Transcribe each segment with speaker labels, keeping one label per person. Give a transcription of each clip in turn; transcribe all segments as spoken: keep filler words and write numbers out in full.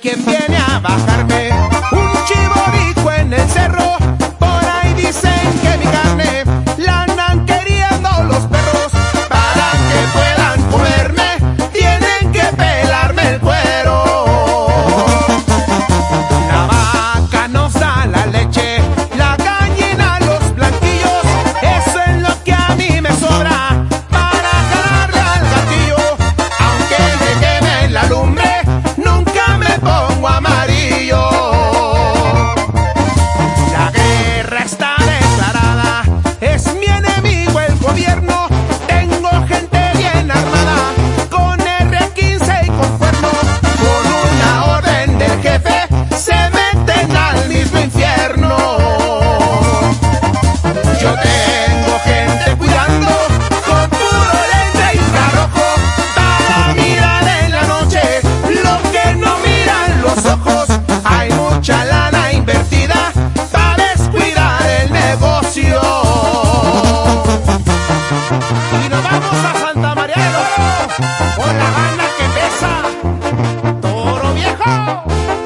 Speaker 1: quien viene a bajarme. Un chivo dijo en el cerro, por ahí dicen que mi carne la andan queriendo los perros. Para que puedan comerme, tienen que pelarme el cuero. La vaca nos da la leche, la gallina los blanquillos, eso es lo que a mí me sobra para ganarle al gatillo. Aunque me queme la lumbre, nunca me pongo amarillo. La guerra está declarada, es mi enemigo el gobierno. Tengo gente bien armada, con erre quince y con cuerno. Con una orden del jefe, se meten al mismo infierno. Yo tengo gente cuidando, con puro lente infrarrojo, para mirar en la noche lo que no miran los ojos. Hay mucha lana invertida para descuidar el negocio. Y nos vamos a Santa María del Oro, con la banda que pesa, Toro Viejo.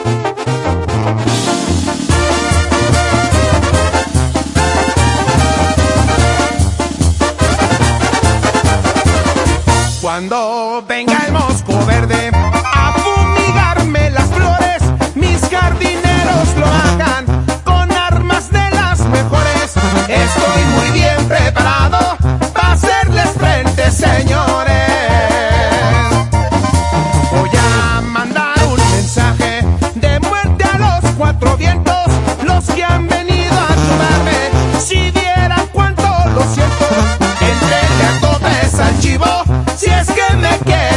Speaker 1: Cuando venga el mosco verde a fumigarme las flores, mis jardineros lo hagan con armas de las mejores. Estoy muy bien preparado para hacerles frente, señores. Voy a mandar un mensaje de muerte a los cuatro vientos, los que han venido a tumbarme. Si vieran cuánto lo siento, entrele a topes al chivo, si es que me quiere.